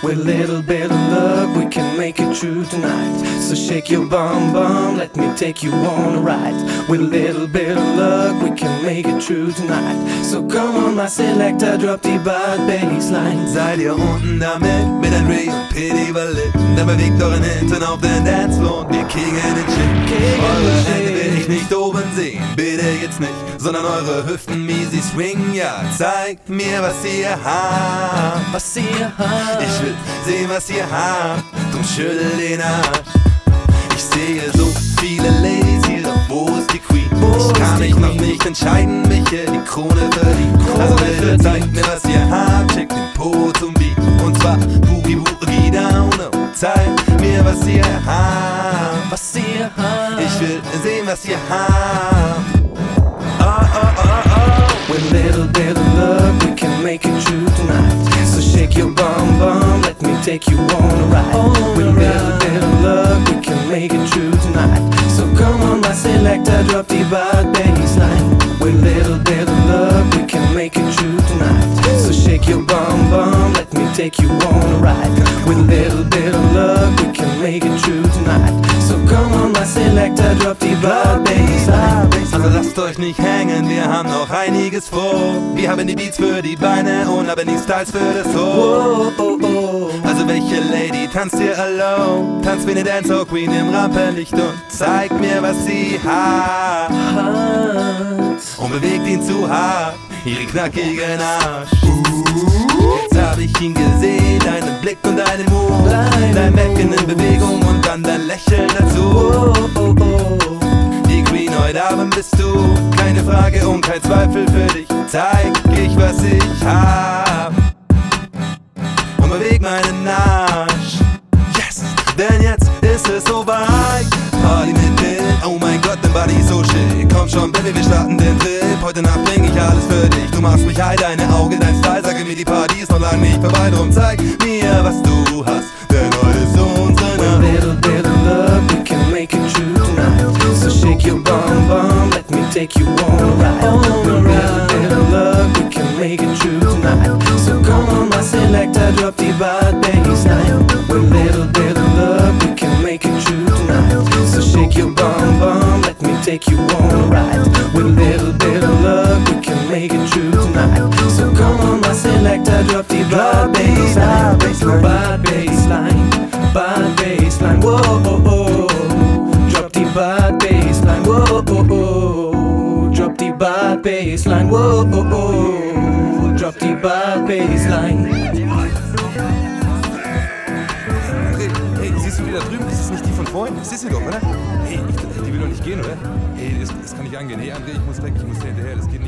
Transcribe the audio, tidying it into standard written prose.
With a little bit of luck, we can make it true tonight. So shake your bum bum, let me take you on a ride. With a little bit of luck, we can make it true tonight. So come on, my selector, drop die bad bassline. Seid ihr unten damit, mit Andre und Pity überlitten? Dann bewegt euren Hintern auf den Dancefloor und wir kingen den Shit. Eure Hände will ich nicht oben sehen, bitte jetzt nicht, sondern eure Hüften, wie sie swingen. Ja, zeigt mir, was ihr habt. Was ihr habt. Ich will sehen, was ihr habt, drum schüttel den Arsch. Ich sehe so viele Ladies hier, doch wo ist die Queen? Ich kann mich noch nicht entscheiden, welche die Krone verdient. Also bitte zeigt mir, was ihr habt, schickt den Po zum Beat. Und zwar Boogie Boogie Down und zeigt mir, was ihr habt. Was ihr habt. Ich will sehen, was ihr habt. Oh, oh, oh, oh. With a little bit of luck, we can make it true tonight. So shake your bum bum, let me take you on a ride. With a little bit of luck, we can make it true tonight. So come on, my selector, drop the bad bassline. With a little bit of luck, we can make it true tonight. So shake your bum bum, let me take you on a ride. With a little bit of luck, we can make it true tonight. So come on, my selector, drop the bad bassline. Also lasst euch nicht hängen, wir haben noch einiges vor. Wir haben die Beats für die Beine und haben die Styles für das Ohr. Also welche Lady tanzt hier alone? Tanzt wie eine Dancehall Queen im Rampenlicht und zeigt mir, was sie hat. Und bewegt ihn zu hart, ihren knackigen Arsch. Jetzt hab ich ihn gesehen, deinen Blick und deinen Mut, dein Becken in Bewegung und dann dein Lächeln dazu. Die Queen heute Abend bist du, keine Frage und kein Zweifel, für dich zeig ich, was ich hab. Und beweg meinen Arsch. Yes, denn jetzt ist es soweit. Party mit Bill, oh mein Gott, dein Body ist so schick. Komm schon, Baby, wir starten den Trip. Heute Nacht bring ich alles für dich. Du machst mich high, deine Augen, dein Style. Sage mir, die Party ist noch lang nicht vorbei. Drum zeig mir, was du hast, denn heute ist unsere Nacht. With a little bit of luck, we can make it true tonight. So shake your bum bum, let me take you on a ride. With a little bit of luck, we can make it true tonight. So come on, my selector, drop the bad bassline. With a little bit of luck, we can make it true tonight. So shake your bum bum, let me take you on a ride. With a little bit of luck, we can make it true tonight. So come on, my selector, drop the bad bassline. Bad bassline, bad bassline, whoa, oh, oh. Drop the bad bassline, whoa, oh, oh. Drop the bad bassline, whoa, oh, oh. Drop the bad bassline. Hey, siehst du die da drüben? Das ist nicht die von vorhin? Das ist sie doch, oder? Hey, die will doch nicht gehen, oder? Hey, das kann nicht angehen. Hey, André, ich muss weg, ich muss hinterher, das geht nicht.